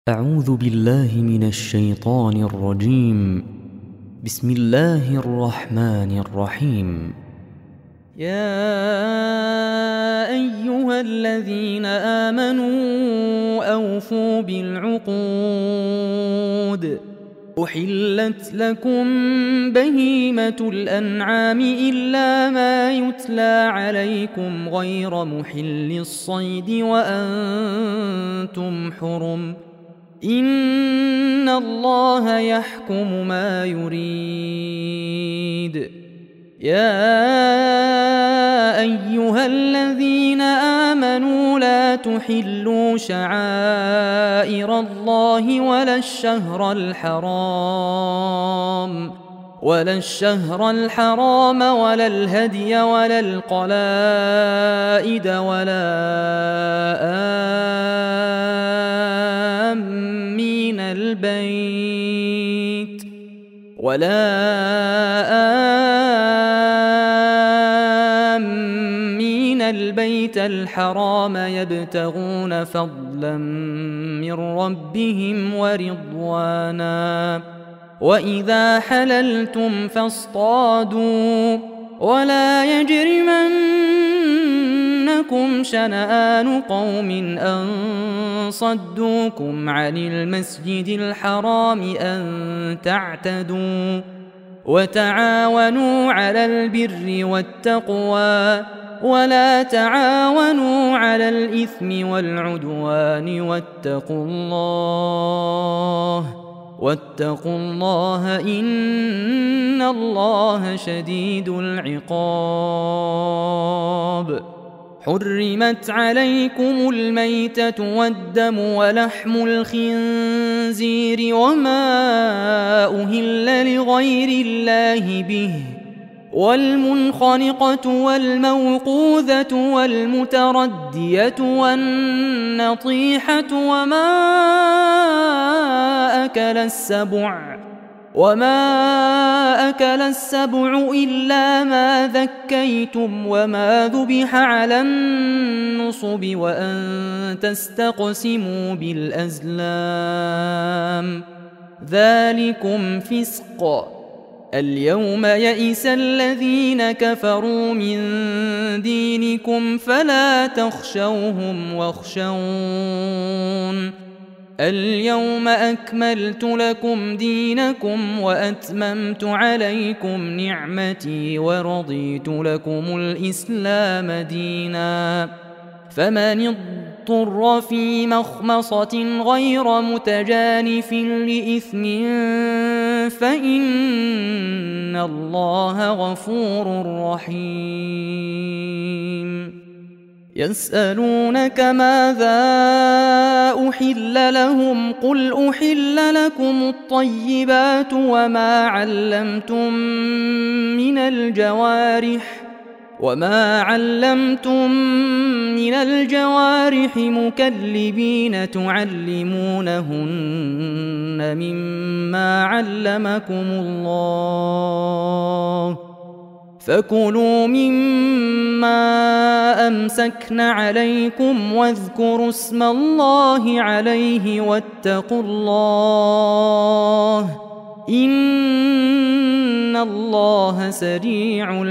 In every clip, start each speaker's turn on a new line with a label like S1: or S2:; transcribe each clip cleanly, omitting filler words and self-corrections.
S1: أعوذ بالله من الشيطان الرجيم. بسم الله الرحمن الرحيم.
S2: يا أيها الذين آمنوا أوفوا بالعقود. أحلت لكم بهيمة الأنعام إلا ما يتلى عليكم غير محل الصيد وأنتم حرم. إن الله يحكم ما يريد. يا أيها الذين آمنوا لا تحلوا شعائر الله ولا الشهر الحرام ولا الهدي ولا القلائد ولا آمين البيت الحرام يبتغون فضلا من ربهم ورضوانا. وإذا حللتم فاصطادوا ولا يجرمنكم شنآن قوم أن صدوكم عن المسجد الحرام أن تعتدوا. وتعاونوا على البر والتقوى ولا تعاونوا على الإثم والعدوان واتقوا الله إن الله شديد العقاب. حرمت عليكم الميتة والدم ولحم الخنزير وما أهل لغير الله به والمنخنقة والموقوذة والمتردية والنطيحة وما أكل السبع إلا ما ذكيتم وما ذبح على النصب وأن تستقسموا بالأزلام ذلكم فسق. اليوم يئس الذين كفروا من دينكم فلا تخشوهم واخشون. اليوم أكملت لكم دينكم وأتممت عليكم نعمتي ورضيت لكم الإسلام دينا. فمن اضطر في مخمصة غير متجانف لإثم فإن الله غفور رحيم. يسألونك ماذا أحل لهم قل أحل لكم الطيبات وما علمتم من الجوارح مكلبين تعلمونهن مما علمكم الله فكلوا مما أمسكن عليكم واذكروا اسم الله عليه واتقوا الله إن الله سريع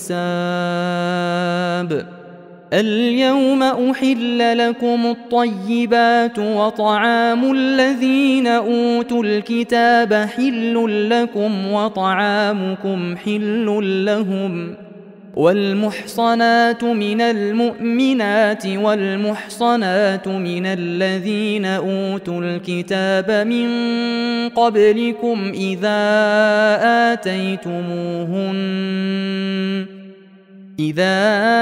S2: الحساب. اليوم أحل لكم الطيبات وطعام الذين أوتوا الكتاب حل لكم وطعامكم حل لهم. والمحصنات من المؤمنات والمحصنات من الذين أوتوا الكتاب من قبلكم إذا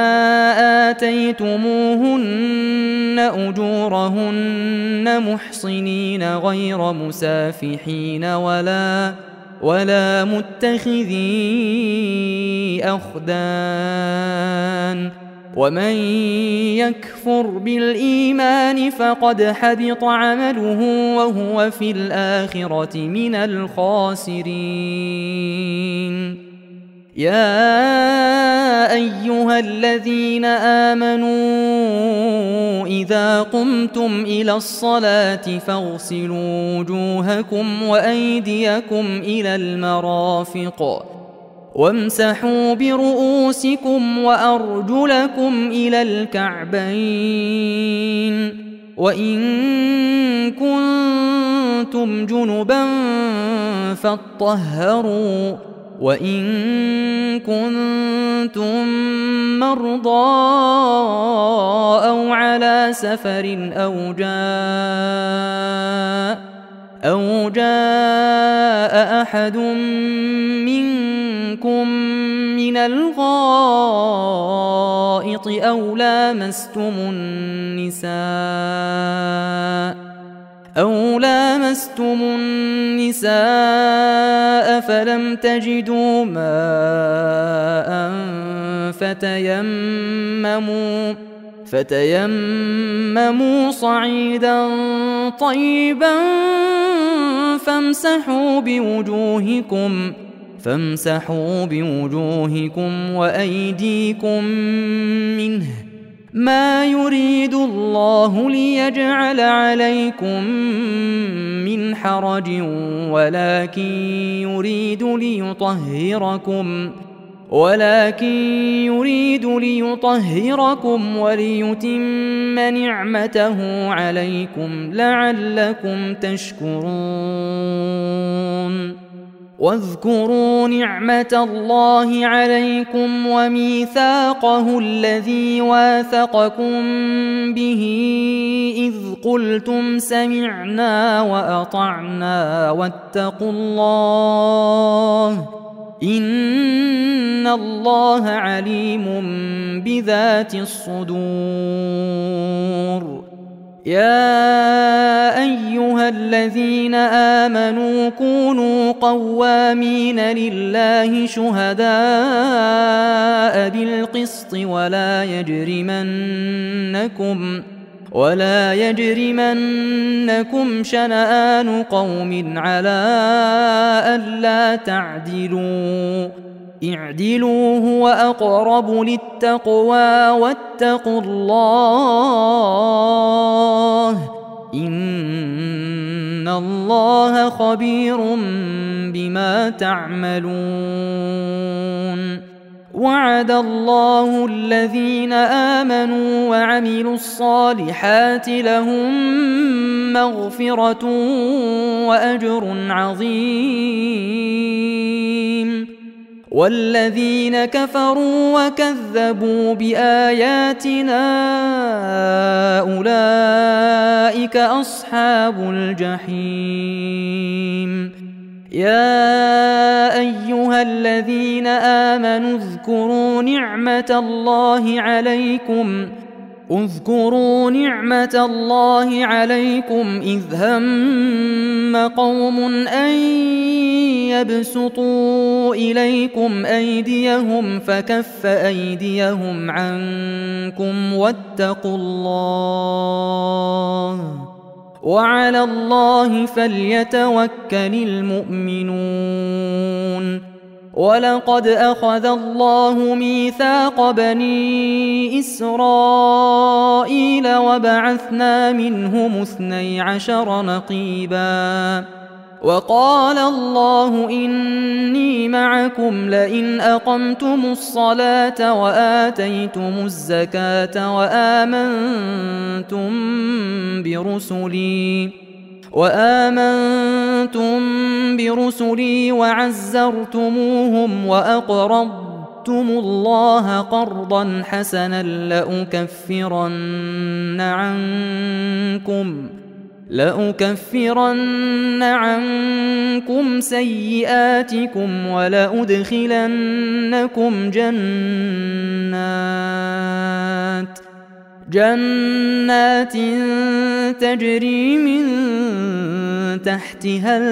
S2: آتيتموهن أجورهن محصنين غير مسافحين ولا متخذي أخدان. ومن يكفر بالإيمان فقد حبط عمله وهو في الآخرة من الخاسرين. يا أيها الذين آمنوا إذا قمتم إلى الصلاة فاغسلوا وجوهكم وأيديكم إلى المرافق وامسحوا برؤوسكم وأرجلكم إلى الكعبين وإن كنتم جنبا فاطهروا وإن كنتم مرضى أو على سفر أو جاء أحد منكم من الغائط أو لامستم النساء فلم تجدوا ماء فتيمموا صعيدا طيبا فامسحوا بوجوهكم وأيديكم منه ما يريد الله ليجعل عليكم من حرج ولكن يريد ليطهركم وليتم نعمته عليكم لعلكم تشكرون واذكروا نعمة الله عليكم وميثاقه الذي واثقكم به إذ قلتم سمعنا وأطعنا واتقوا الله إن الله عليم بذات الصدور يا أيها الذين آمنوا كونوا قوامين لله شهداء بالقسط ولا يجرمنكم شنآن قوم على ألا تعدلوا اعدلوا هو أقرب للتقوى واتقوا الله إن الله خبير بما تعملون وعد الله الذين آمنوا وعملوا الصالحات لهم مغفرة وأجر عظيم والذين كفروا وكذبوا بآياتنا أولئك أصحاب الجحيم يا أيها الذين آمنوا اذكروا نعمة الله عليكم إذ هم قوم أن يبسطوا إليكم أيديهم فكف أيديهم عنكم واتقوا الله وعلى الله فليتوكل المؤمنون ولقد أخذ الله ميثاق بني إسرائيل وبعثنا منهم 12 نقيبا وقال الله إني معكم لئن أقمتم الصلاة وآتيتم الزكاة وآمنتم برسلي وعزرتموهم وأقرضتم الله قرضا حسنا لأكفرن عنكم سيئاتكم ولأدخلنكم جنات تجري من تحتها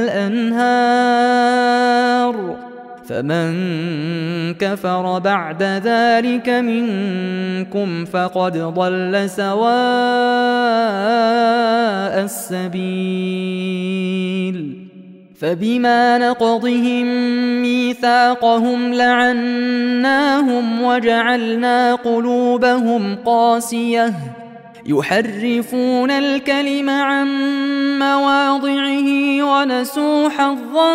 S2: الأنهار فمن كفر بعد ذلك منكم فقد ضل سواء السبيل فبما نقضهم ميثاقهم لعناهم وجعلنا قلوبهم قاسية يحرفون الكلم عن مواضعه ونسوا حظا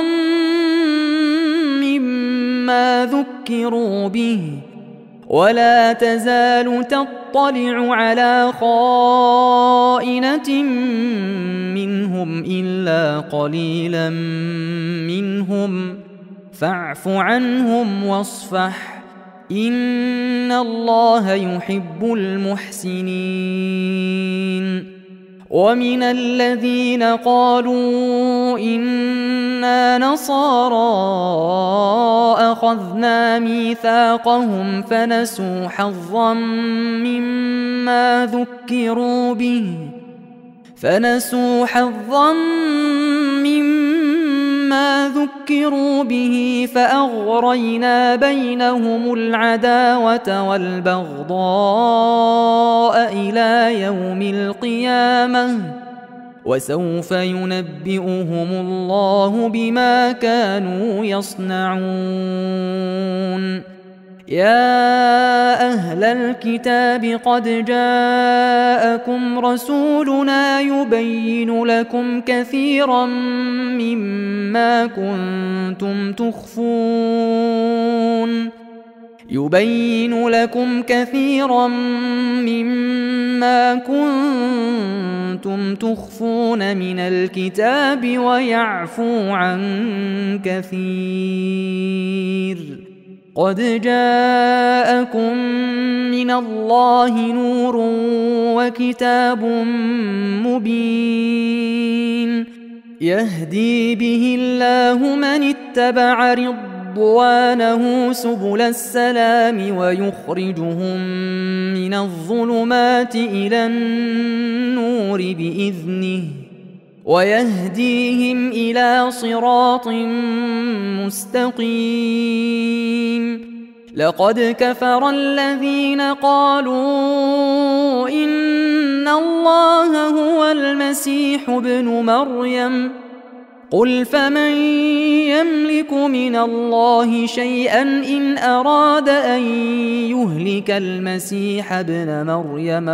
S2: مما ذكروا به ولا تزال تطلع على خائنة منهم إلا قليلا منهم فاعف عنهم واصفح إن الله يحب المحسنين. ومن الذين قالوا إنا نصارى أخذنا ميثاقهم فنسوا حظا مما ذكروا به فأغرينا بينهم العداوة والبغضاء إلى يوم القيامة وسوف ينبئهم الله بما كانوا يصنعون. يا أهل الكتاب قد جاءكم رسولنا يبين لكم كثيرا مما كنتم تخفون من الكتاب ويعفو عن كثير. قد جاءكم من الله نور وكتاب مبين يهدي به الله من اتبع رضوانه سبل السلام ويخرجهم من الظلمات إلى النور بإذنه ويهديهم إلى صراط مستقيم. لقد كفر الذين قالوا إن الله هو المسيح ابن مريم قل فمن يملك من الله شيئا إن أراد أن يهلك المسيح ابن مريم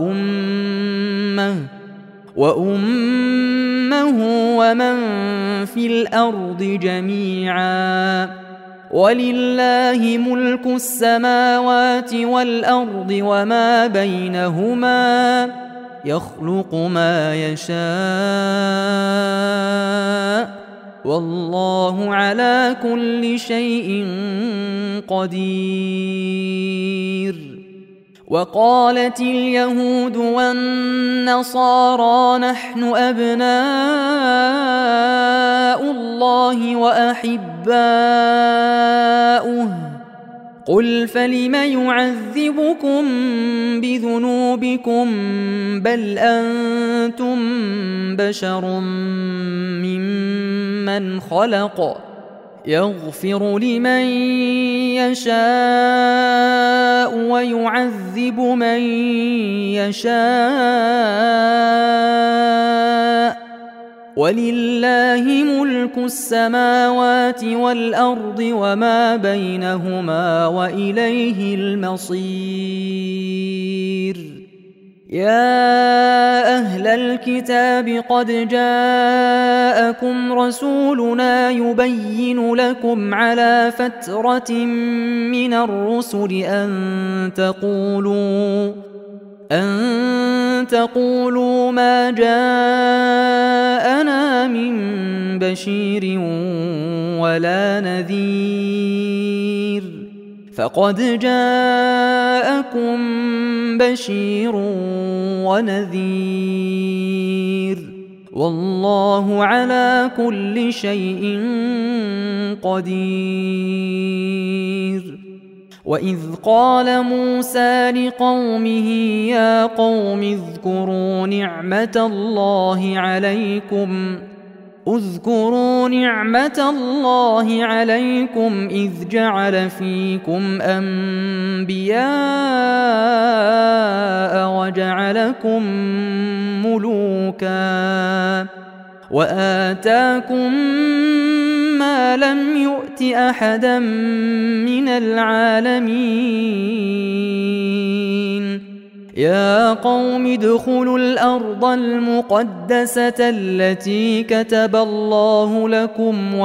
S2: وأمه ومن في الأرض جميعا ولله ملك السماوات والأرض وما بينهما يخلق ما يشاء والله على كل شيء قدير. وقالت اليهود والنصارى نحن أبناء الله وأحباؤه قل فلم يعذبكم بذنوبكم بل أنتم بشر ممن خلق يغفر لمن يشاء ويعذب من يشاء ولله ملك السماوات والأرض وما بينهما وإليه المصير. يا أهل الكتاب قد جاءكم رسولنا يبين لكم على فترة من الرسل أن تقولوا ما جاءنا من بشير ولا نذير فقد جاءكم بشير ونذير والله على كل شيء قدير. وإذ قال موسى لقومه يا قوم اذكروا نعمة الله عليكم إذ جعل فيكم أنبياء وآتاكم ما لم يؤت أحدا من العالمين يا قوم ادخلوا الأرض المقدسة التي كتب الله لكم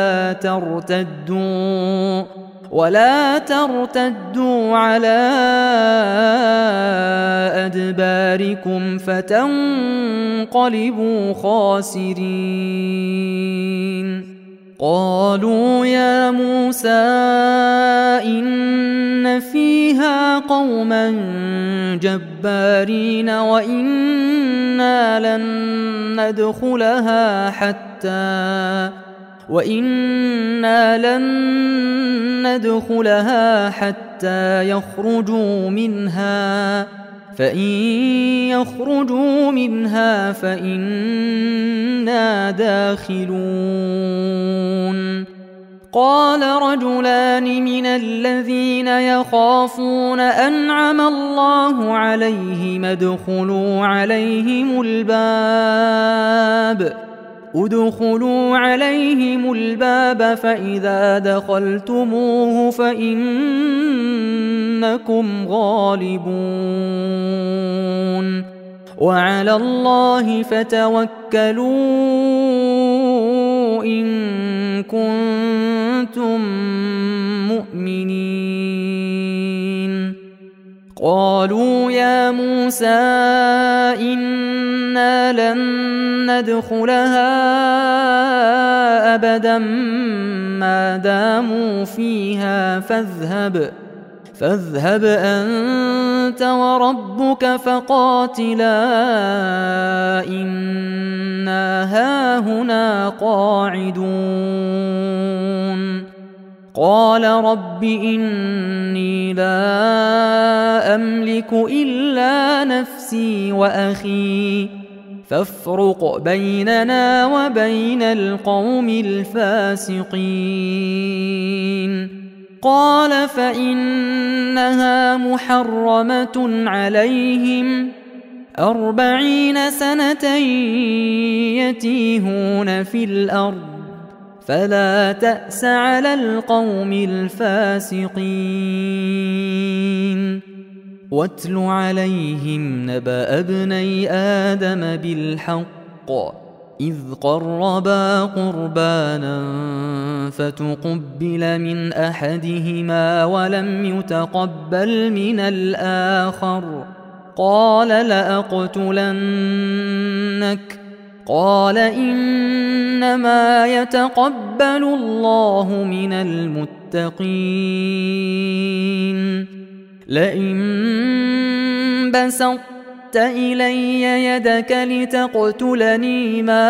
S2: ولا ترتدوا على أدباركم فتنقلبوا خاسرين قالوا يا موسى إن فيها قوما جبارين وإنا لن ندخلها حتى يخرجوا منها فإن يخرجوا منها فإنا داخلون قال رجلان من الذين يخافون أنعم الله عليهم ادخلوا عليهم الباب فإذا دخلتموه فإنكم غالبون وعلى الله فتوكلوا إن كنتم مؤمنين قالوا يا موسى إنا لن ندخلها أبدا ما داموا فيها فاذهب أنت وربك فقاتلا إنا هاهنا قاعدون قال رب إني لا أملك إلا نفسي وأخي فافرق بيننا وبين القوم الفاسقين قال فإنها محرمة عليهم 40 سنة يتيهون في الأرض فلا تأس على القوم الفاسقين واتل عليهم نبأ ابني آدم بالحق إذ قربا قربانا فتقبل من أحدهما ولم يتقبل من الآخر قال لأقتلنك قال إنما يتقبل الله من المتقين لئن بسطت إلي يدك لتقتلني ما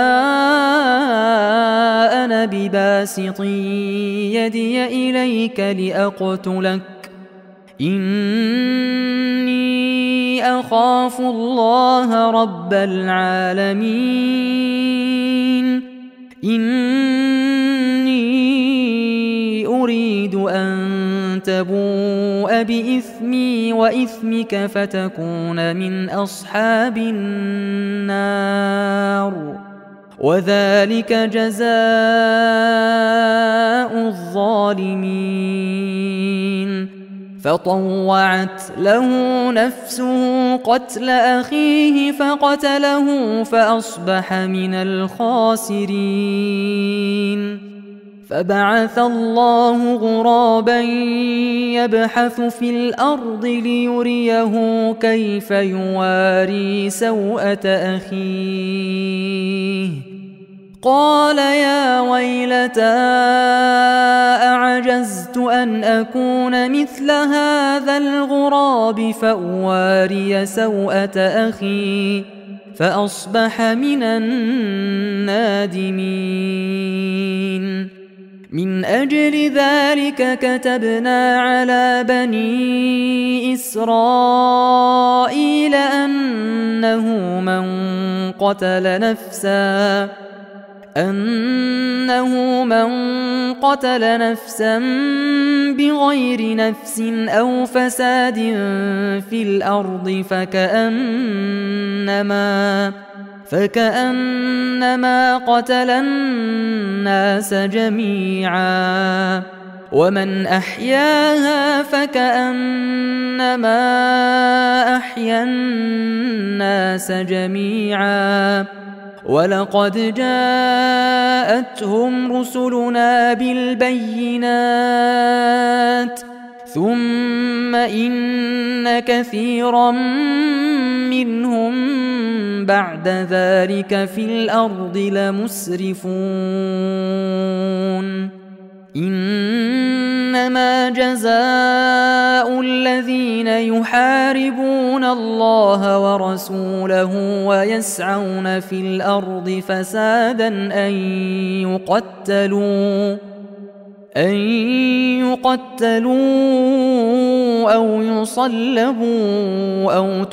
S2: أنا بباسط يدي إليك لأقتلك إني أخاف الله رب العالمين إني أريد أن تبوء بإثمي وإثمك فتكون من أصحاب النار وذلك جزاء الظالمين فطوعت له نفسه قتل أخيه فقتله فأصبح من الخاسرين فبعث الله غرابا يبحث في الأرض ليريه كيف يواري سوءة أخيه قال يا ويلتى أعجزت أن أكون مثل هذا الغراب فأواري سوءة أخي فأصبح من النادمين من أجل ذلك كتبنا على بني إسرائيل أنه من قتل نفسا بغير نفس أو فساد في الأرض فكأنما قتل الناس جميعا ومن أحياها فكأنما أحيا الناس جميعا ولقد جاءتهم رسلنا بالبينات ثم إن كثيرا منهم بعد ذلك في الأرض لمسرفون إنما جزاء الذين يحاربون الله ورسوله ويسعون في الأرض فسادا أن يقتلوا أو يصلبوا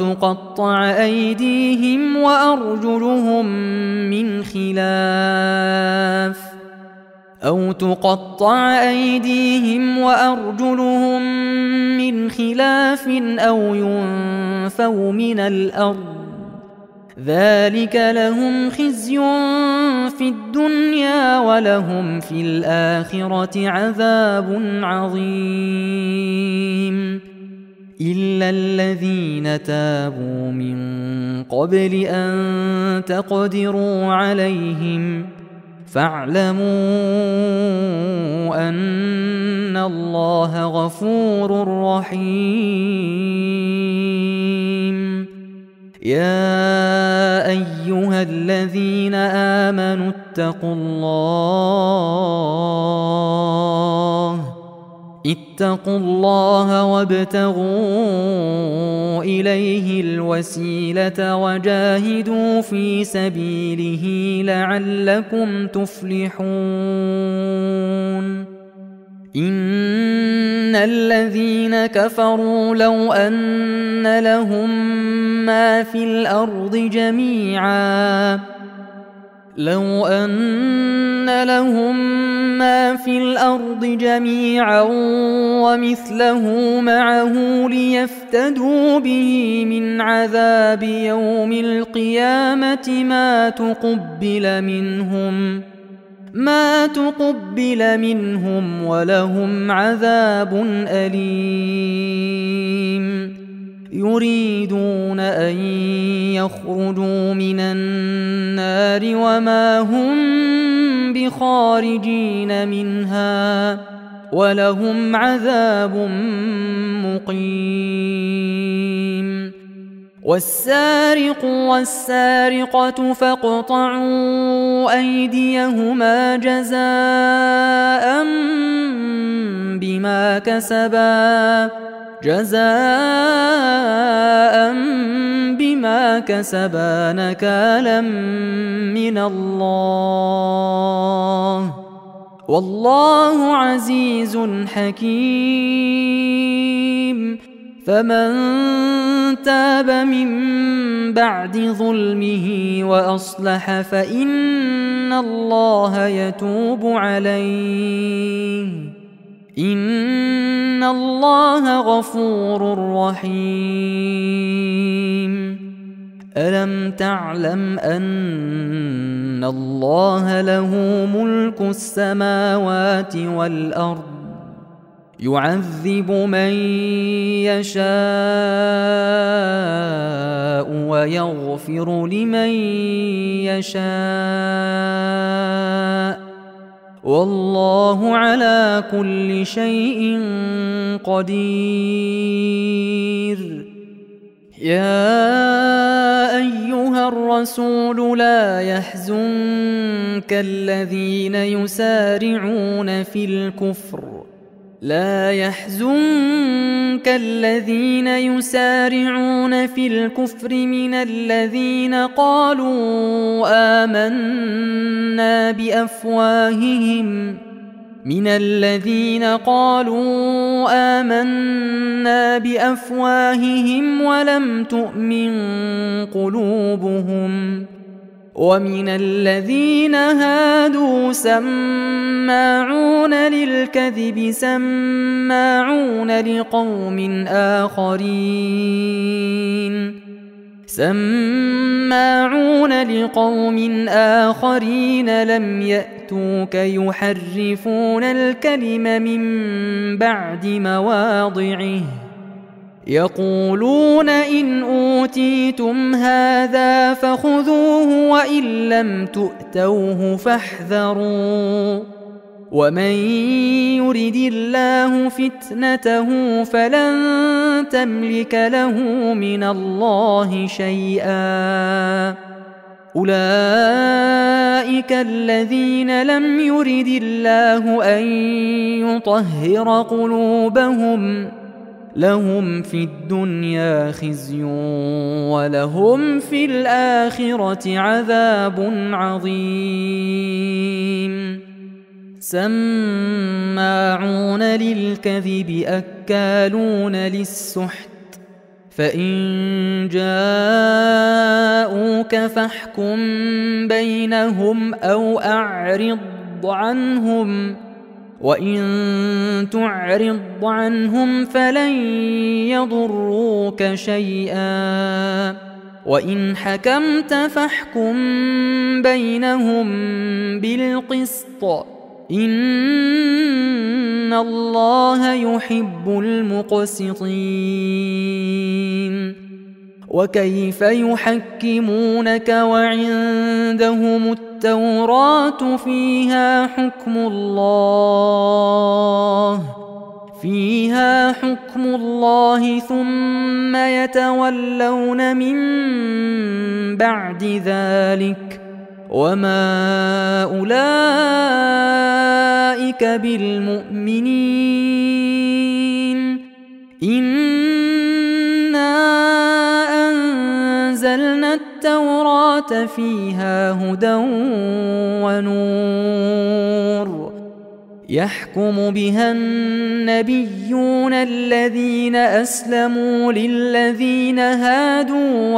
S2: أو تقطع أيديهم وأرجلهم من خلاف أو ينفوا من الأرض ذلك لهم خزي في الدنيا ولهم في الآخرة عذاب عظيم إلا الذين تابوا من قبل أن تقدروا عليهم فاعلموا أن الله غفور رحيم يا أيها الذين آمنوا اتقوا الله وابتغوا إليه الوسيلة وجاهدوا في سبيله لعلكم تفلحون إن الذين كفروا لو أن لهم ما في الأرض جميعا ومثله معه ليفتدوا به من عذاب يوم القيامة ما تقبل منهم ولهم عذاب أليم يريدون أن يخرجوا من النار وما هم بخارجين منها ولهم عذاب مقيم والسارق والسارقة فاقطعوا أيديهما جزاء بما كسبا نكالا من الله والله عزيز حكيم فمن تاب من بعد ظلمه وأصلح فإن الله يتوب عليه إن الله غفور رحيم ألم تعلم أن الله له ملك السماوات والأرض يعذب من يشاء ويغفر لمن يشاء والله على كل شيء قدير يا أيها الرسول لا يحزنك الذين يسارعون في الكفر من الذين قالوا آمنا بأفواههم ولم تؤمن قلوبهم ومن الذين هادوا سماعون للكذب سماعون لقوم آخرين سماعون لقوم آخرين لم يأتوك يحرفون الكلم من بعد مواضعه يقولون إن أوتيتم هذا فخذوه وإن لم تؤتوه فاحذروا ومن يرد الله فتنته فلن تملك له من الله شيئا أولئك الذين لم يرد الله أن يطهر قلوبهم لهم في الدنيا خزي ولهم في الآخرة عذاب عظيم سماعون للكذب أكالون للسحت فإن جاءوك فاحكم بينهم أو أعرض عنهم وإن تعرض عنهم فلن يضروك شيئا وإن حكمت فاحكم بينهم بالقسط إن الله يحب المقسطين وكيف يحكمونك وعندهم التوراة فيها حكم الله ثم يتولون من بعد ذلك وما أولئك بالمؤمنين إنا أنزلنا التوراة فيها هدى ونور يحكم بها النبيون الذين أسلموا للذين هادوا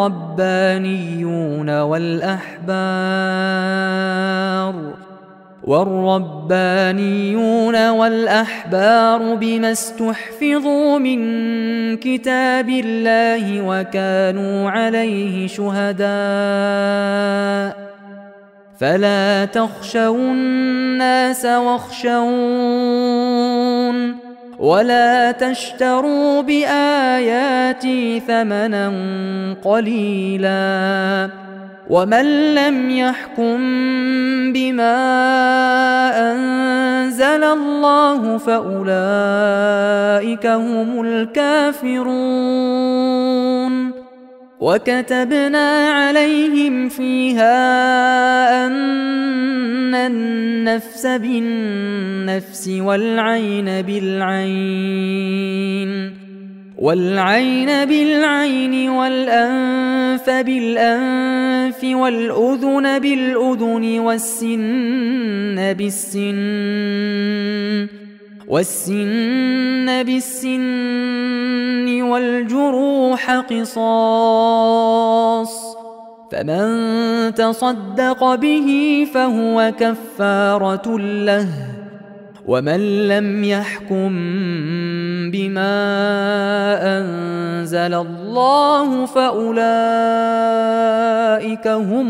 S2: والربانيون والأحبار بما استحفظوا من كتاب الله وكانوا عليه شهداء فلا تخشوا الناس واخشون ولا تشتروا بآياتي ثمنا قليلا ومن لم يحكم بما أنزل الله فأولئك هم الكافرون وكتبنا عليهم فيها أن النفس بالنفس والعين بالعين والأنف بالأنف والأذن بالأذن والسن بالسن والجروح قصاص فمن تصدق به فهو كفارة له ومن لم يحكم بما أنزل الله فأولئك هم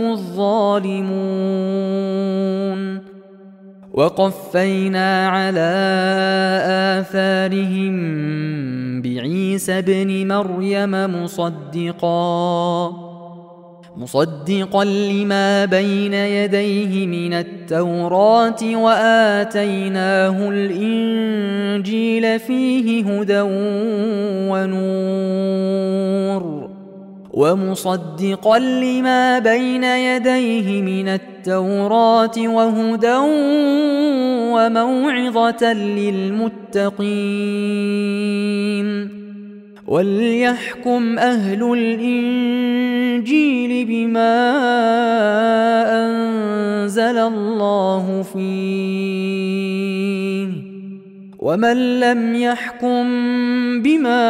S2: الظالمون وقفينا على آثارهم بعيسى ابن مريم مصدقا لما بين يديه من التوراة وآتيناه الإنجيل فيه هدى ونور ومصدقا لما بين يديه من التوراة وهدى وموعظة للمتقين وليحكم أهل الإنجيل بما أنزل الله فيه ومن لم يحكم بما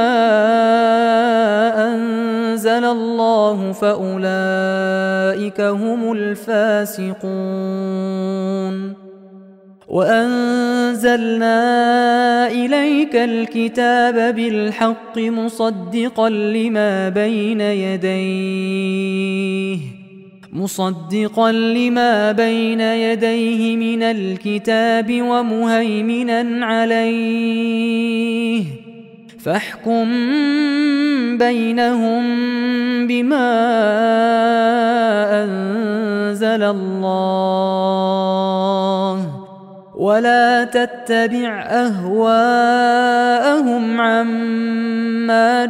S2: أنزل الله فأولئك هم الفاسقون وأنزلنا إليك الكتاب بالحق مصدقا لما بين يديه من الكتاب ومهيمنا عليه فاحكم بينهم بما أنزل الله ولا تتبع أهواءهم عما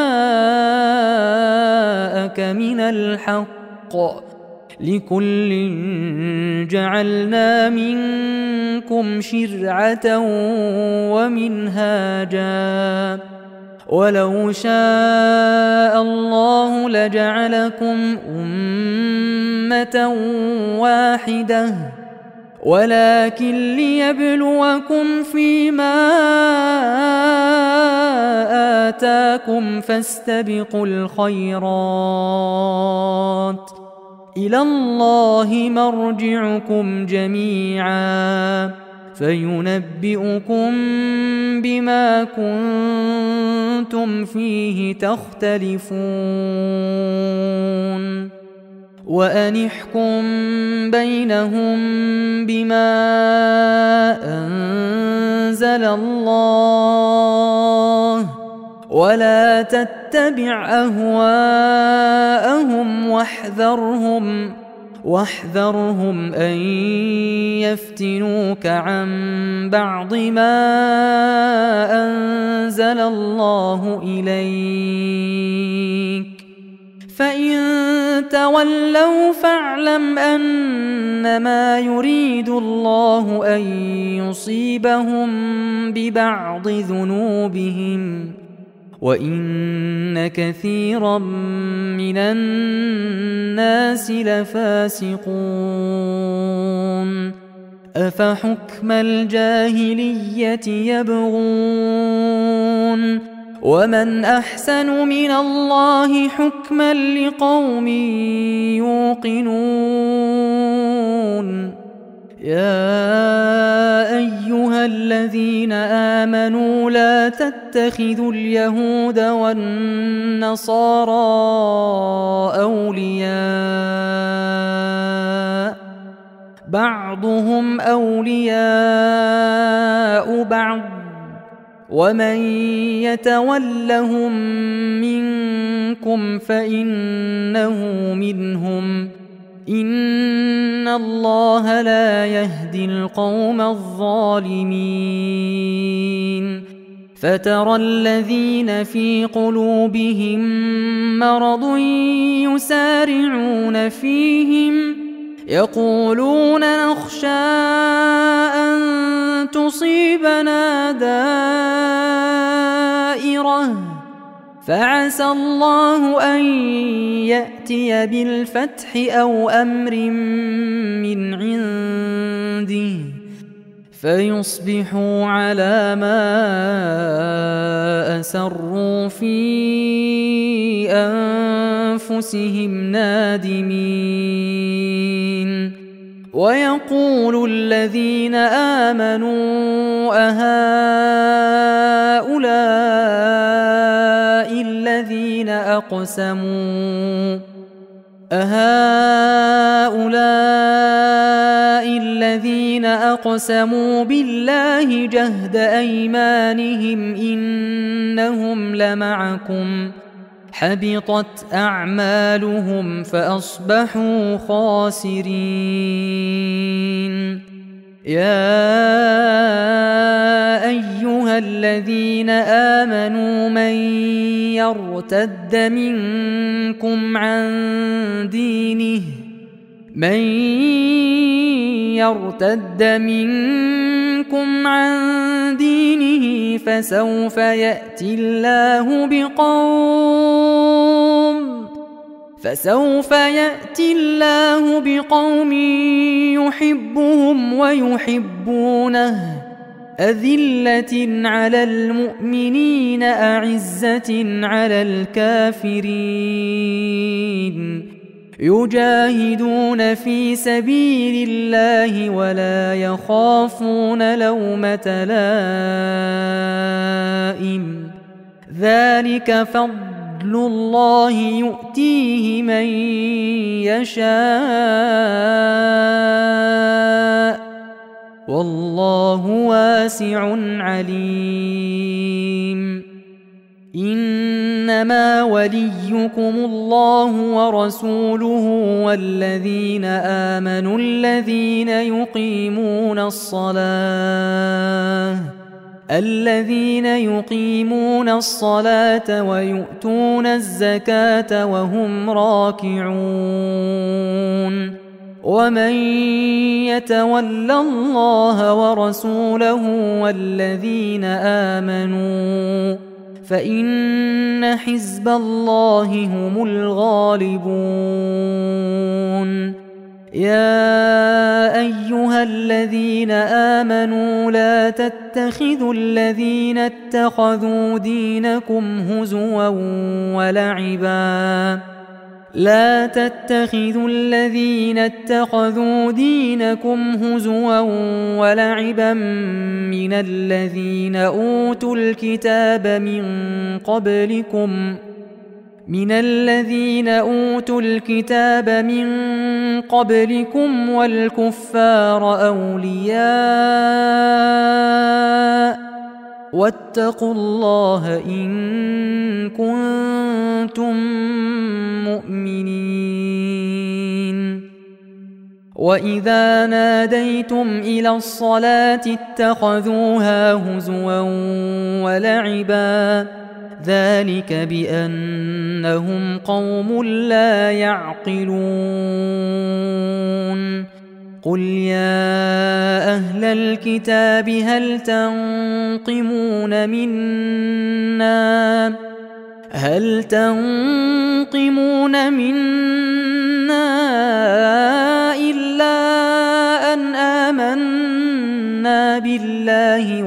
S2: جاءك من الحق لكل جعلنا منكم شرعة ومنهاجا ولو شاء الله لجعلكم أمة واحدة ولكن ليبلوكم فيما آتاكم فاستبقوا الخيرات إلى الله مرجعكم جميعا فينبئكم بما كنتم فيه تختلفون وأن احكم بينهم بما أنزل الله ولا تتبع أهواءهم واحذرهم أن يفتنوك عن بعض ما أنزل الله إليك فإن تولوا فاعلم أنما يريد الله أن يصيبهم ببعض ذنوبهم وإن كثيرا من الناس لفاسقون أفحكم الجاهلية يبغون ومن أحسن من الله حكما لقوم يوقنون يا أيها الذين آمنوا لا تتخذوا اليهود والنصارى أولياء بعضهم أولياء بعض ومن يتولهم منكم فإنه منهم إن الله لا يهدي القوم الظالمين فترى الذين في قلوبهم مرض يسارعون فيهم يقولون نخشى أن تصيبنا دائرة فعسى الله أن يأتي بالفتح أو أمر من عنده فيصبحوا على ما أسروا في أنفسهم نادمين ويقول الذين آمنوا أهؤلاء الذين أقسموا بالله جهد أيمانهم إنهم لمعكم حبطت أعمالهم فأصبحوا خاسرين يا أيها الذين آمنوا من يرتد منكم عن دينه فسوف يأتي الله بقوم يحبهم ويحبونه أذلة على المؤمنين أعزة على الكافرين يجاهدون في سبيل الله ولا يخافون لومة لائم ذلك فضل الله يؤتيه من يشاء والله واسع عليم إنما وليكم الله ورسوله والذين آمنوا الذين يقيمون الصلاة ويؤتون الزكاة وهم راكعون ومن يتول الله ورسوله والذين آمنوا فإن حزب الله هم الغالبون يا أيها الذين آمنوا لا تتخذوا الذين اتخذوا دينكم هزوا ولعبا من الذين أوتوا الكتاب من قبلكم والكفار أولياء واتقوا الله إن كنتم مؤمنين وإذا ناديتم إلى الصلاة اتخذوها هزوا ولعبا ذلك بأنهم قوم لا يعقلون قل يا أهل الكتاب هل تنقمون منا إلا أن آمنا بالله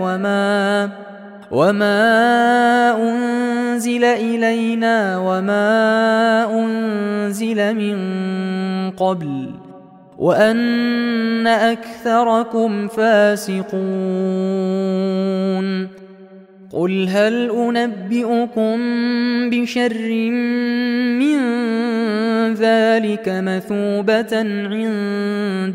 S2: وما أنزل إلينا وما أنزل من قبل وأن أكثركم فاسقون قل هل أنبئكم بشر من ذلك مثوبة عند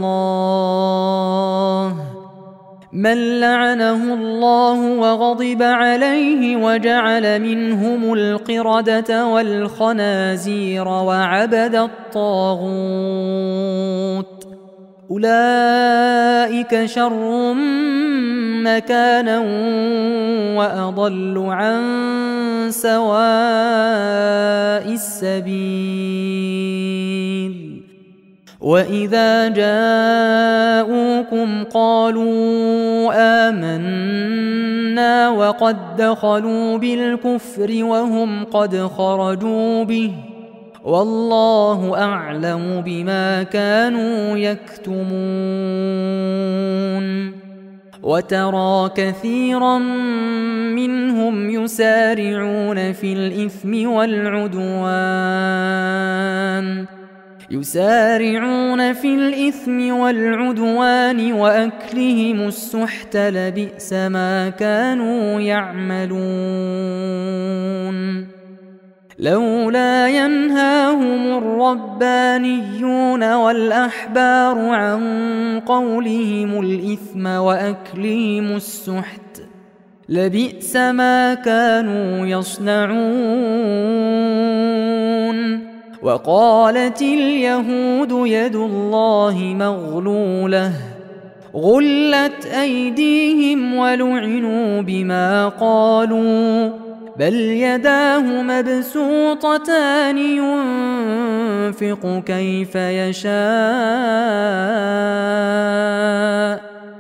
S2: الله من لعنه الله وغضب عليه وجعل منهم القردة والخنازير وعبد الطاغوت أولئك شر مكانا وأضل عن سواء السبيل وإذا جاءوكم قالوا آمنا وقد دخلوا بالكفر وهم قد خرجوا به والله أعلم بما كانوا يكتمون وترى كثيرا منهم يسارعون في الإثم والعدوان وأكلهم السحت لبئس ما كانوا يعملون لولا ينهاهم الربانيون والأحبار عن قولهم الإثم وأكلهم السحت لبئس ما كانوا يصنعون وقالت اليهود يد الله مغلولة غلت أيديهم ولعنوا بما قالوا بل يداه مبسوطتان ينفق كيف يشاء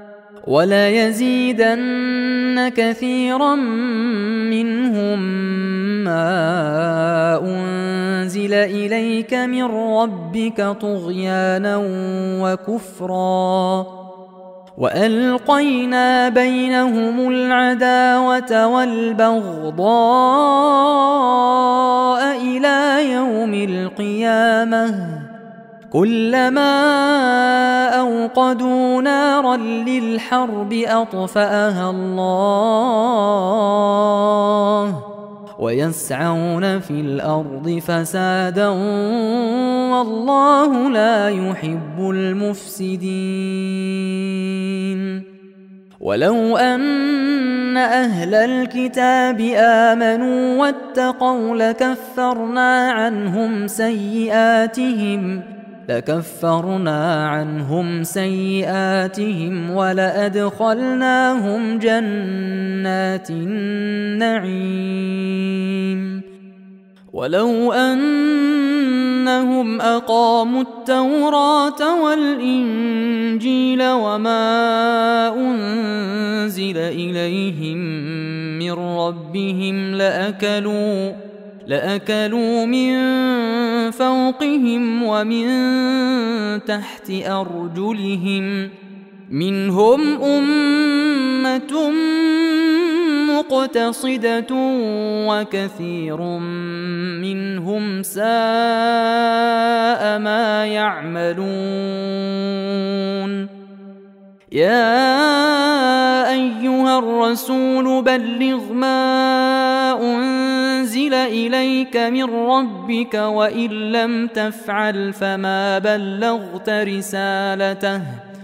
S2: وليزيدن كثيرا منهم ما أنزل إليك من ربك طغيانا وكفرا وألقينا بينهم العداوة والبغضاء إلى يوم القيامة كلما أوقدوا نارا للحرب أطفأها الله ويسعون في الأرض فسادا والله لا يحب المفسدين. ولو أن أهل الكتاب آمنوا واتقوا لكفرنا عنهم سيئاتهم ولأدخلناهم جنات النعيم. ولو أنهم أقاموا التوراة والإنجيل وما أنزل إليهم من ربهم لأكلوا من فوقهم ومن تحت أرجلهم منهم أمة مقتصدة وكثير منهم ساء ما يعملون. يا أيها الرسول بلغ ما أنزل إليك من ربك وإن لم تفعل فما بلغت رسالته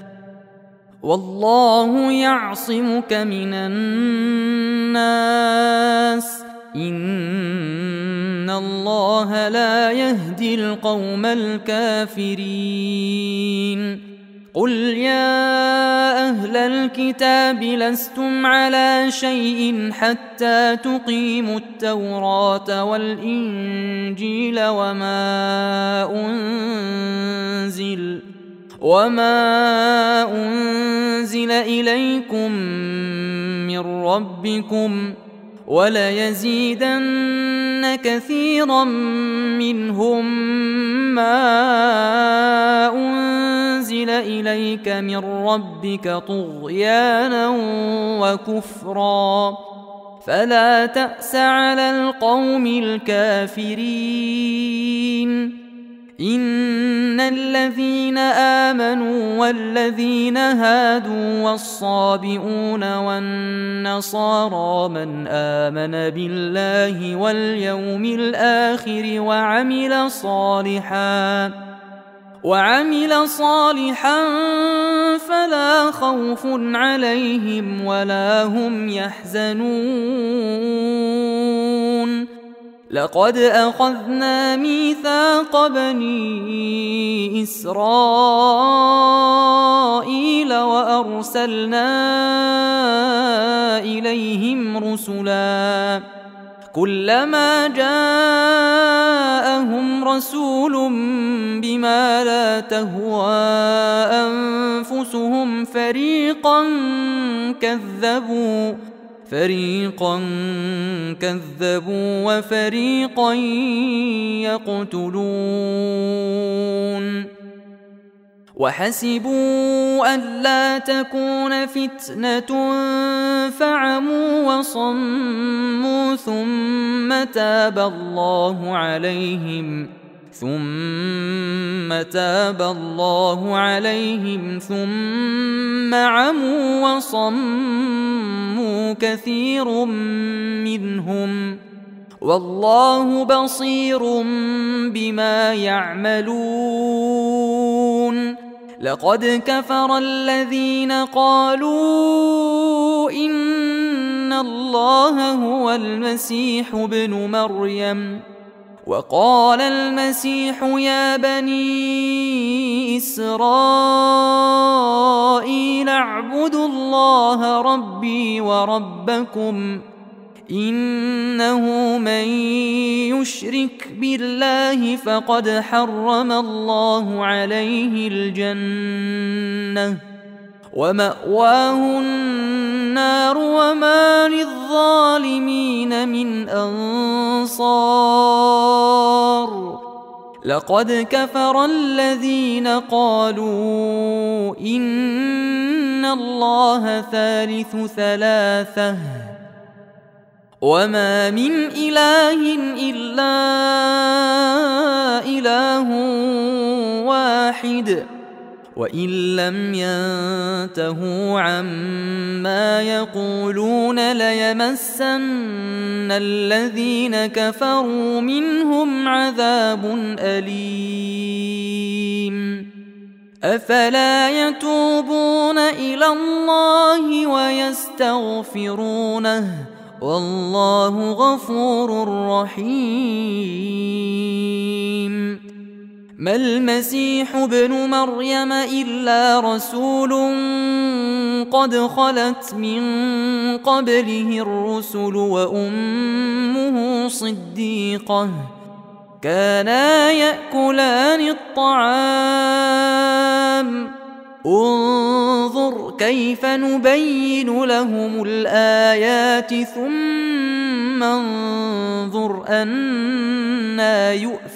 S2: والله يعصمك من الناس إن الله لا يهدي القوم الكافرين. قل يا أهل الكتاب لستم على شيء حتى تقيموا التوراة والإنجيل وما أنزل إليكم من ربكم وليزيدن كثيرا منهم ما أنزل إليك من ربك طغيانا وكفرا فلا تأس على القوم الكافرين. إن الذين آمنوا والذين هادوا والصابئون والنصارى من آمن بالله واليوم الآخر وعمل صالحا فلا خوف عليهم ولا هم يحزنون. لقد أخذنا ميثاق بني إسرائيل وأرسلنا إليهم رسلا كلما جاءهم رسول بما لا تهوى أنفسهم فريقا كذبوا وفريقا يقتلون. وحسبوا ألا تكون فتنة فعموا وصموا ثم تاب الله عليهم ثم عموا وصموا كثير منهم والله بصير بما يعملون. لقد كفر الذين قالوا إن الله هو المسيح ابن مريم وقال المسيح يا بني إسرائيل اعبدوا الله ربي وربكم إنه من يشرك بالله فقد حرم الله عليه الجنة ومأواه النار وما للظالمين من أنصار. لقد كفر الذين قالوا إن الله ثالث ثلاثة وما من إله إلا إله واحد وإن لم ينتهوا عما يقولون ليمسن الذين كفروا منهم عذاب أليم أفلا يتوبون إلى الله ويستغفرونه والله غفور رحيم ما المسيح ابن مريم إلا رسول قد خلت من قبله الرسل وأمه صديقة كانا يأكلان الطعام انظر كيف نبين لهم الآيات ثم انظر أنى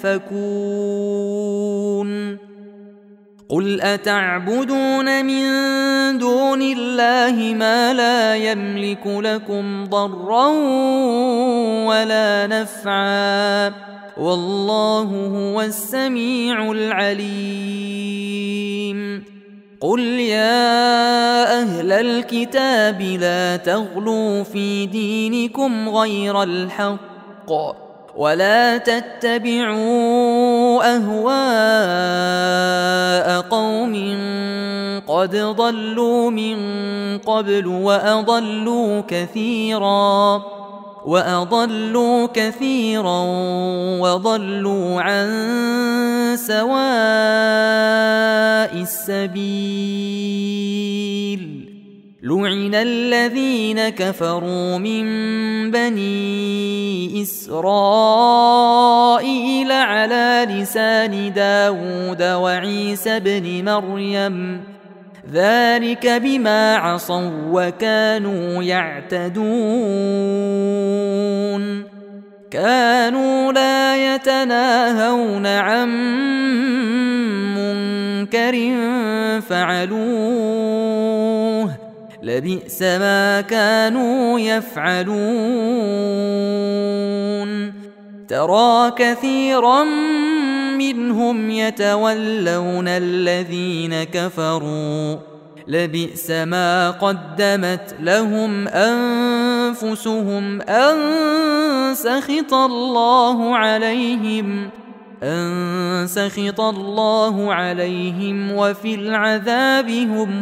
S2: يؤفكون قل أتعبدون من دون الله ما لا يملك لكم ضرا ولا نفعا والله هو السميع العليم قل يا أهل الكتاب لا تغلوا في دينكم غير الحق ولا تتبعوا أهواء قوم قد ضلوا من قبل وأضلوا كثيرا وضلوا عن سواء السبيل لعن الذين كفروا من بني إسرائيل على لسان داود وعيسى بن مريم ذلك بما عصوا وكانوا يعتدون كانوا لا يتناهون عن منكر فعلوه لبئس ما كانوا يفعلون ترى كثيرا منهم يتولون الذين كفروا لبئس ما قدمت لهم أنفسهم أن سخط الله عليهم وفي العذاب هم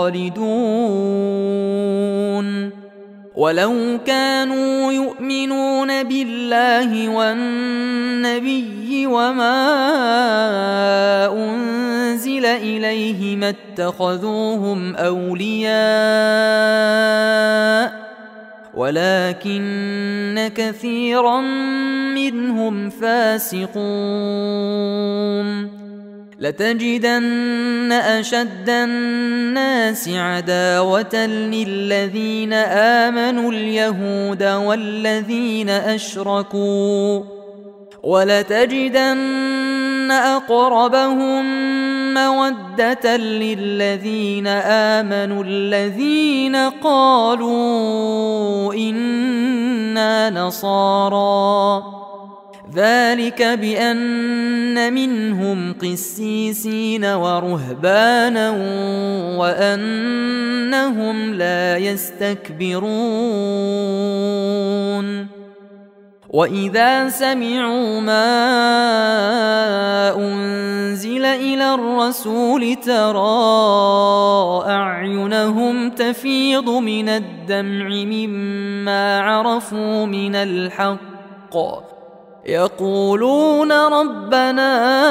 S2: خالدون ولو كانوا يؤمنون بالله والنبي وما أنزل إليه ما اتخذوهم أولياء ولكن كثيرا منهم فاسقون لتجدن أشد الناس عداوة للذين آمنوا اليهود والذين أشركوا ولتجدن أقربهم مودة للذين آمنوا الذين قالوا إنا نصارى ذلك بأن منهم قسيسين ورهبانا وأنهم لا يستكبرون وإذا سمعوا ما أنزل إلى الرسول ترى أعينهم تفيض من الدمع مما عرفوا من الحق يقولون ربنا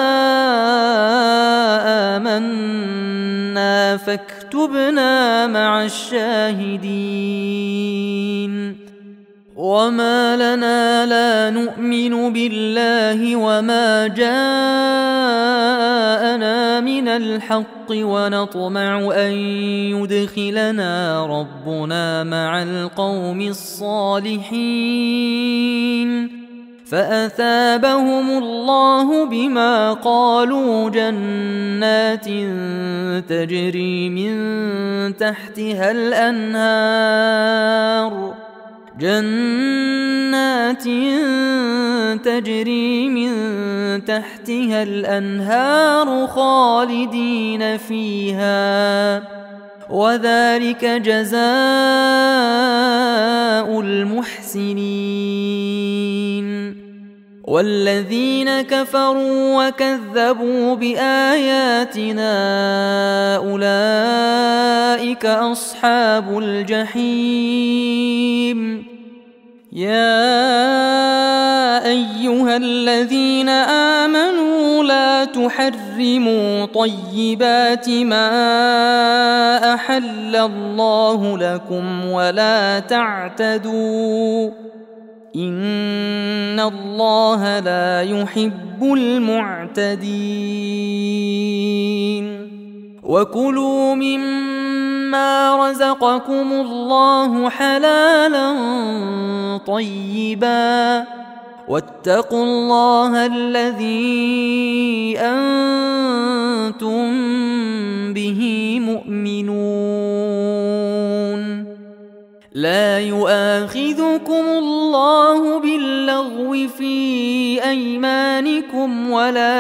S2: آمنا فاكتبنا مع الشاهدين وما لنا لا نؤمن بالله وما جاءنا من الحق ونطمع أن يدخلنا ربنا مع القوم الصالحين فأثابهم الله بما قالوا جنات تجري من تحتها الأنهار خالدين فيها وذلك جزاء المحسنين. والذين كفروا وكذبوا بآياتنا أولئك أصحاب الجحيم. يا أيها الذين آمنوا لا تحرموا طيبات ما أحل الله لكم ولا تعتدوا إن الله لا يحب المعتدين. وكلوا مما رزقكم الله حلالا طيبا واتقوا الله الذي أنتم به مؤمنون. لا يؤاخذكم الله باللغو في أيمانكم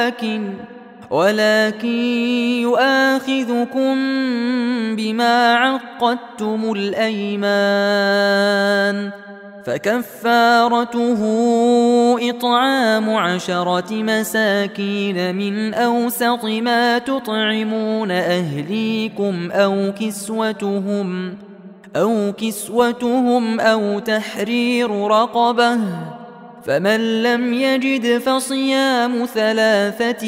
S2: ولكن يؤاخذكم بما عقدتم الأيمان فكفارته إطعام 10 مساكين من أوسط ما تطعمون أهليكم أو كسوتهم أو تحرير رقبة فمن لم يجد فصيام 3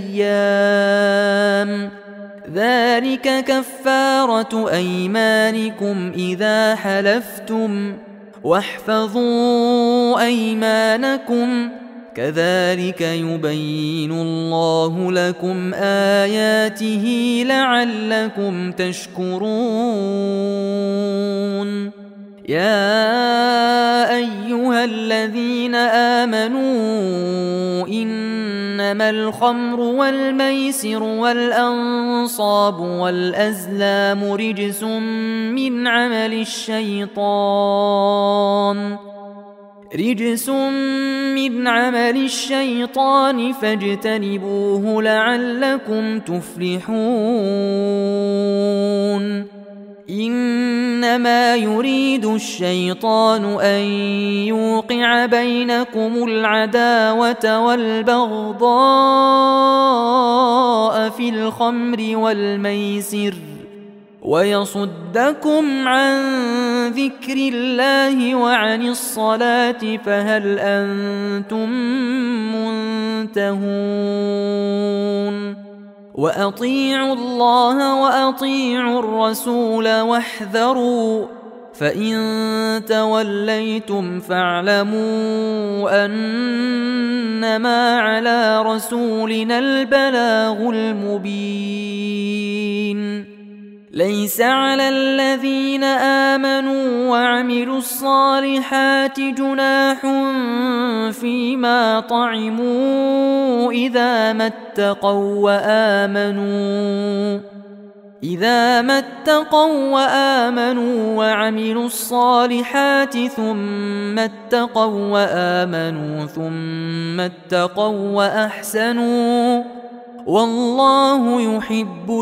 S2: أيام ذلك كفارة أيمانكم إذا حلفتم واحفظوا أيمانكم كذلك يبين الله لكم آياته لعلكم تشكرون. يا أيها الذين آمنوا إنما الخمر والميسر والأنصاب والأزلام رجس من عمل الشيطان فاجتنبوه لعلكم تفلحون. إنما يريد الشيطان أن يوقع بينكم العداوة والبغضاء في الخمر والميسر ويصدكم عن ذكر الله وعن الصلاة فهل أنتم منتهون. وأطيعوا الله وأطيعوا الرسول واحذروا فإن توليتم فاعلموا أنما على رسولنا البلاغ المبين. ليس على الذين آمنوا وعملوا الصالحات جناح فيما طعموا إذا ما اتقوا وآمنوا وعملوا الصالحات ثم اتقوا وأحسنوا والله يحب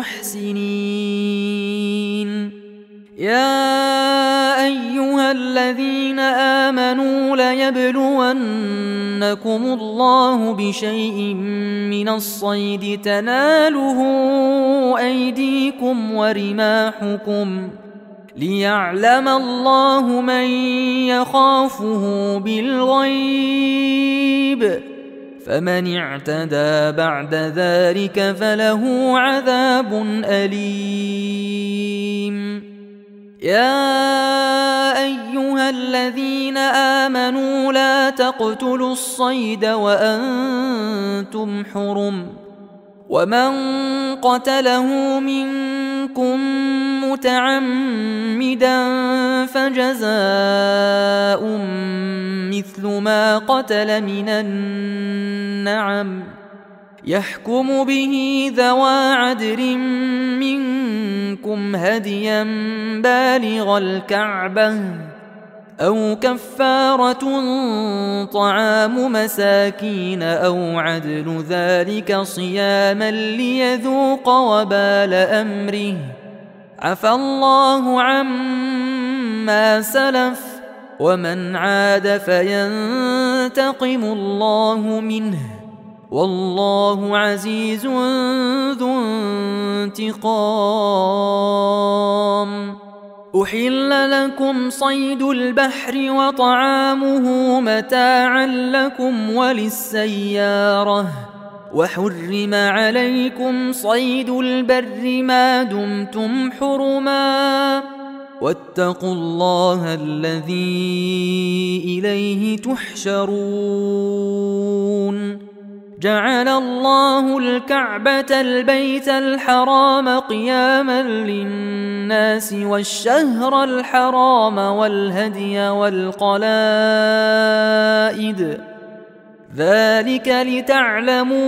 S2: المحسنين. يا أيها الذين آمنوا ليبلونكم الله بشيء من الصيد تناله أيديكم ورماحكم ليعلم الله من يخافه بالغيب فمن اعتدى بعد ذلك فله عذاب أليم. يا أيها الذين آمنوا لا تقتلوا الصيد وأنتم حرم ومن قتله منكم متعمدا فجزاء مثل ما قتل من النعم يحكم به ذوى عدل منكم هديا بالغ الكعبة أو كفارة طعام مساكين أو عدل ذلك صياما ليذوق وبال أمره عفى الله عما سلف ومن عاد فينتقم الله منه والله عزيز ذو انتقام. أحل لكم صيد البحر وطعامه متاعا لكم وللسيارة وحرم عليكم صيد البر ما دمتم حرما واتقوا الله الذي إليه تحشرون. جعل الله الكعبة البيت الحرام قياما للناس والشهر الحرام والهدي والقلائد ذلك لتعلموا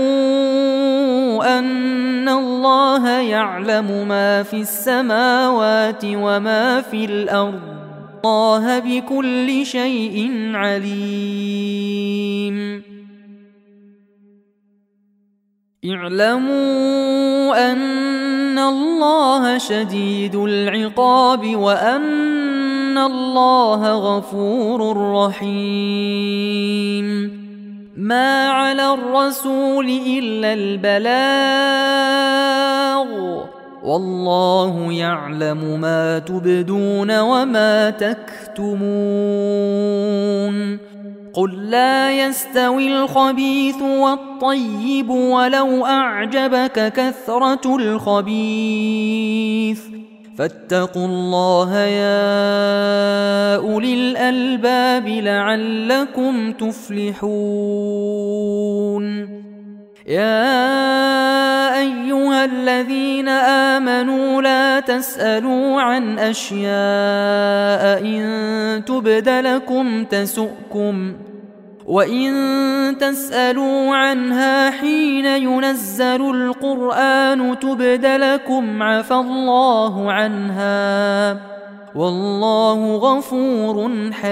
S2: أن الله يعلم ما في السماوات وما في الأرض الله بكل شيء عليم. اعلموا أن الله شديد العقاب وأن الله غفور رحيم. ما على الرسول إلا البلاغ والله يعلم ما تبدون وما تكتمون. قل لا يستوي الخبيث والطيب ولو أعجبك كثرة الخبيث فاتقوا الله يا أولي الألباب لعلكم تفلحون. يا أيها الذين آمنوا لا تسألوا عن أشياء إن تبد لكم تسؤكم وإن تسألوا عنها حين ينزل القرآن تبد لكم عفى الله عنها والله غفور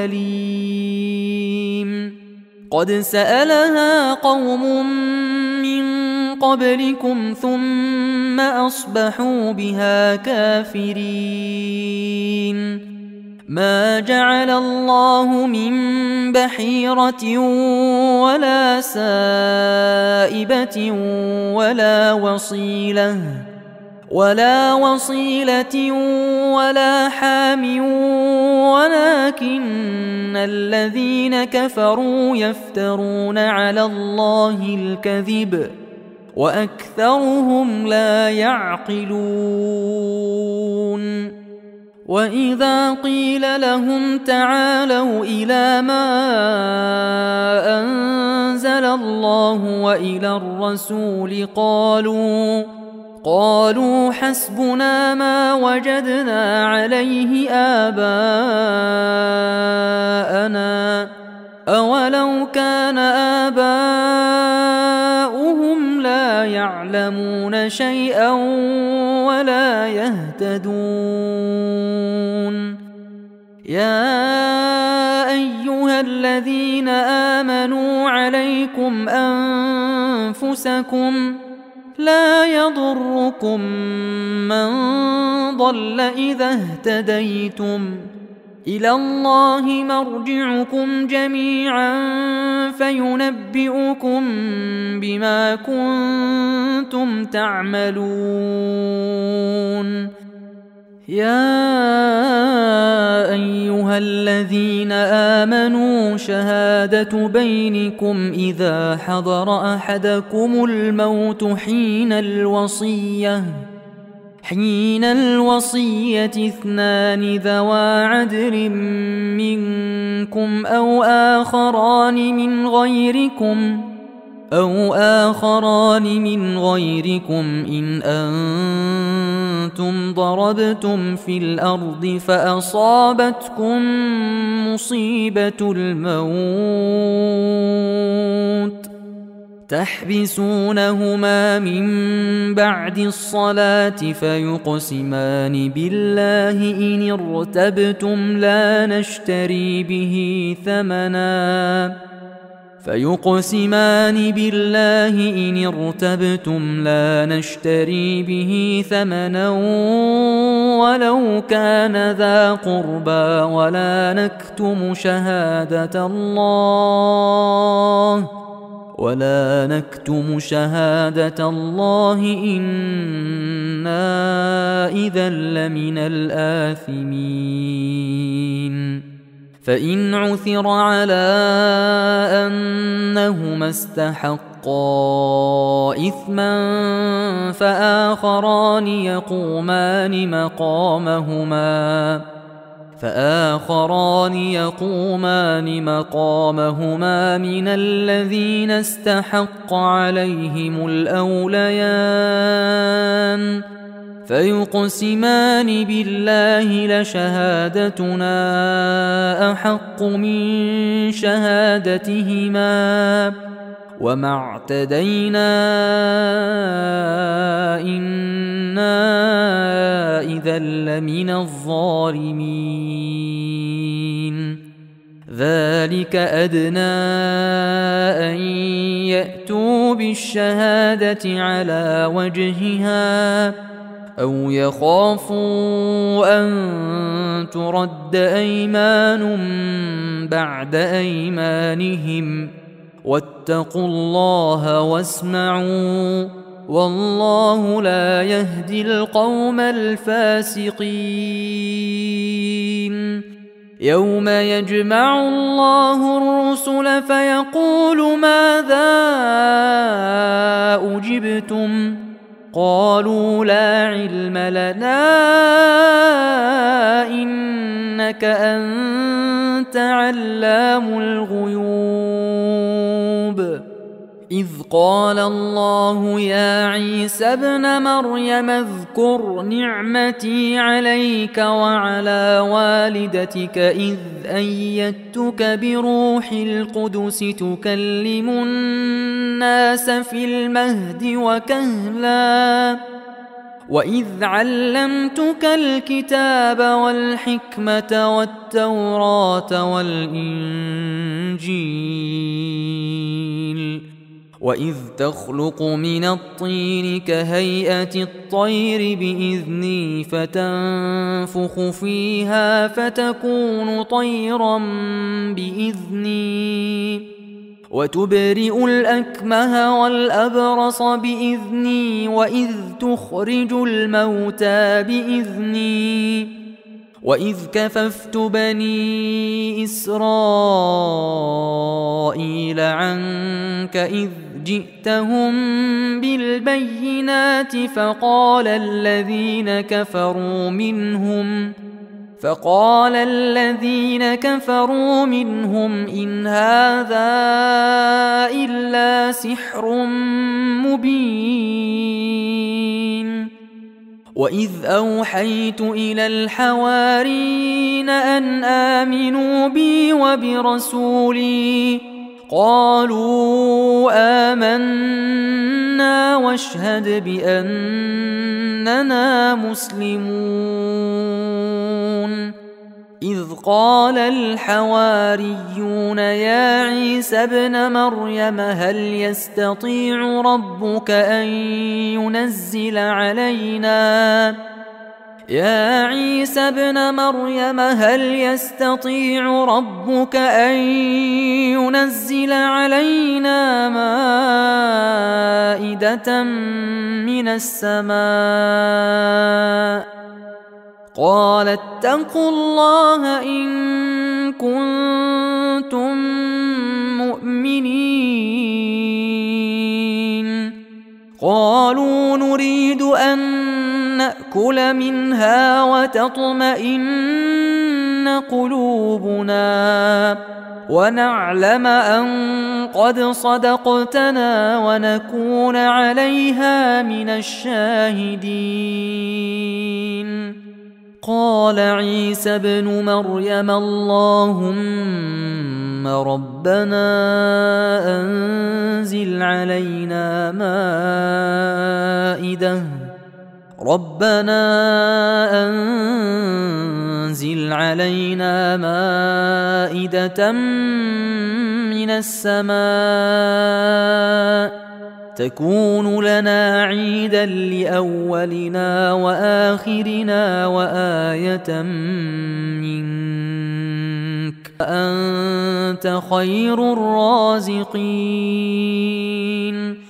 S2: حليم. قد سألها قوم من قبلكم ثم أصبحوا بها كافرين. ما جعل الله من بحيرة ولا سائبة ولا وصيلة ولا حام ولكن الذين كفروا يفترون على الله الكذب وأكثرهم لا يعقلون. وإذا قيل لهم تعالوا إلى ما أنزل الله وإلى الرسول قالوا حسبنا ما وجدنا عليه آباءنا أولو كان آباؤهم لا يعلمون شيئا ولا يهتدون. يا أيها الذين آمنوا عليكم أنفسكم لا يضركم من ضل إذا اهتديتم إلى الله مرجعكم جميعا فينبئكم بما كنتم تعملون. يا أيها الذين آمنوا شهادة بينكم إذا حضر أحدكم الموت حين الوصية اثنان ذوى عدل منكم أو آخران من غيركم إن كنتم ضربتم في الأرض فأصابتكم مصيبة الموت تحبسونهما من بعد الصلاة فيقسمان بالله إن ارتبتم لا نشتري به ثمنا ولو كان ذا قربى ولا نكتم شهادة الله إنا إذا لمن الآثمين فإن عثر على أنهما استحقا إثما فآخران يقومان مقامهما من الذين استحق عليهم الأوليان فيقسمان بالله لشهادتنا أحق من شهادتهما وما اعتدينا إنا إذا لمن الظالمين ذلك أدنى أن يأتوا بالشهادة على وجهها أو يخافوا أن ترد أيمان بعد أيمانهم واتقوا الله واسمعوا والله لا يهدي القوم الفاسقين يوم يجمع الله الرسل فيقول ماذا أجبتم قالوا لا علم لنا إنك أنت علام الغيوب إذ قال الله يا عيسى ابن مريم اذكر نعمتي عليك وعلى والدتك إذ أيدتك بروح القدس تكلم الناس في المهد وكهلا وإذ علمتك الكتاب والحكمة والتوراة والإنجيل وإذ تخلق من الطين كهيئة الطير بإذني فتنفخ فيها فتكون طيرا بإذني وتبرئ الأكمه والأبرص بإذني وإذ تخرج الموتى بإذني وإذ كففت بني إسرائيل عنك إذ جئتهم بالبينات فقال الذين كفروا منهم إن هذا إلا سحر مبين وإذ أوحيت إلى الحواريين أن آمنوا بي وبرسولي قالوا آمنا واشهد بأننا مسلمون إذ قال الحواريون يا عيسى ابن مريم هل يستطيع ربك أن ينزل علينا مائدة من السماء قال اتقوا الله إن كنتم مؤمنين قالوا نريد أن نأكل منها وتطمئن قلوبنا ونعلم أن قد صدقتنا ونكون عليها من الشاهدين. قال عيسى ابن مريم اللهم ربنا أنزل علينا مائدة من السماء تكون لنا عيدا لأولنا وآخرنا وآية منك أنت خير الرازقين.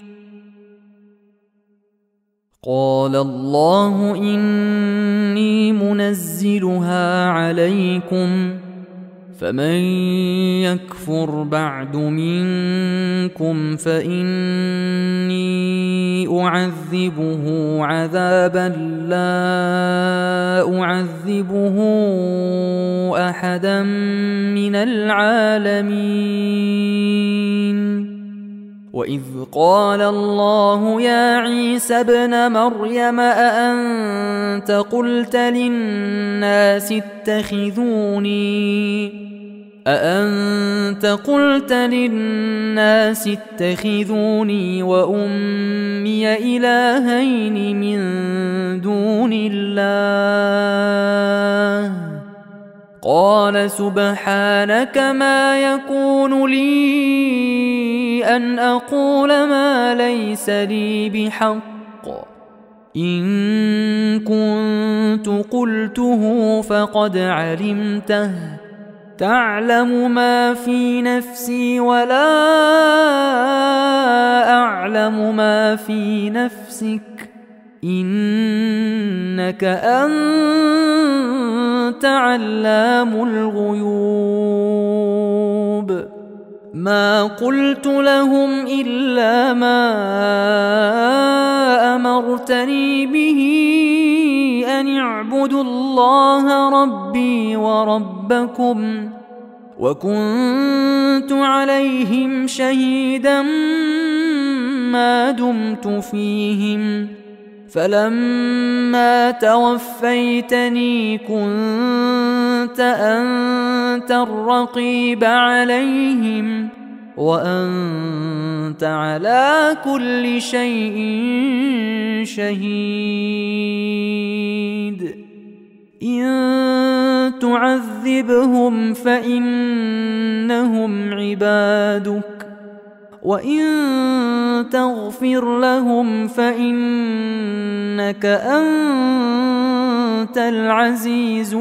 S2: قال الله إني منزلها عليكم فمن يكفر بعد منكم فإني أعذبه عذابا لا أعذبه أحدا من العالمين. وإذ قال الله يا عيسى ابن مريم أأنت قلت للناس اتخذوني وأمي إلهين من دون الله قال سبحانك ما يكون لي أن أقول ما ليس لي بحق إن كنت قلته فقد علمته تعلم ما في نفسي ولا أعلم ما في نفسك إنك أنت علام الغيوب. ما قلت لهم إلا ما أمرتني به أن اعبدوا الله ربي وربكم وكنت عليهم شهيدا ما دمت فيهم فلما توفيتني كنت أنت الرقيب عليهم وأنت على كل شيء شهيد. إن تعذبهم فإنهم عبادك وإن تغفر لهم فإنك أنت العزيز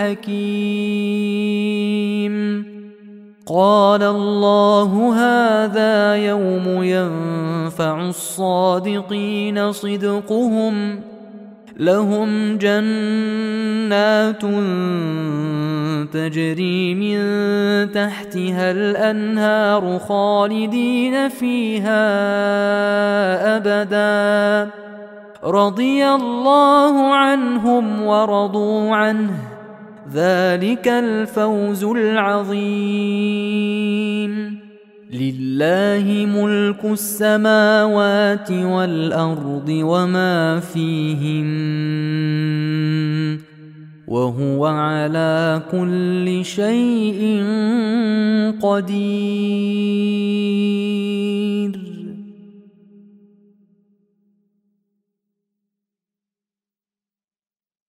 S2: الحكيم. قال الله هذا يوم ينفع الصادقين صدقهم لهم جنات تجري من تحتها الأنهار خالدين فيها أبدا رضي الله عنهم ورضوا عنه ذلك الفوز العظيم. لله ملك السماوات والأرض وما فيهن وهو على كل شيء قدير.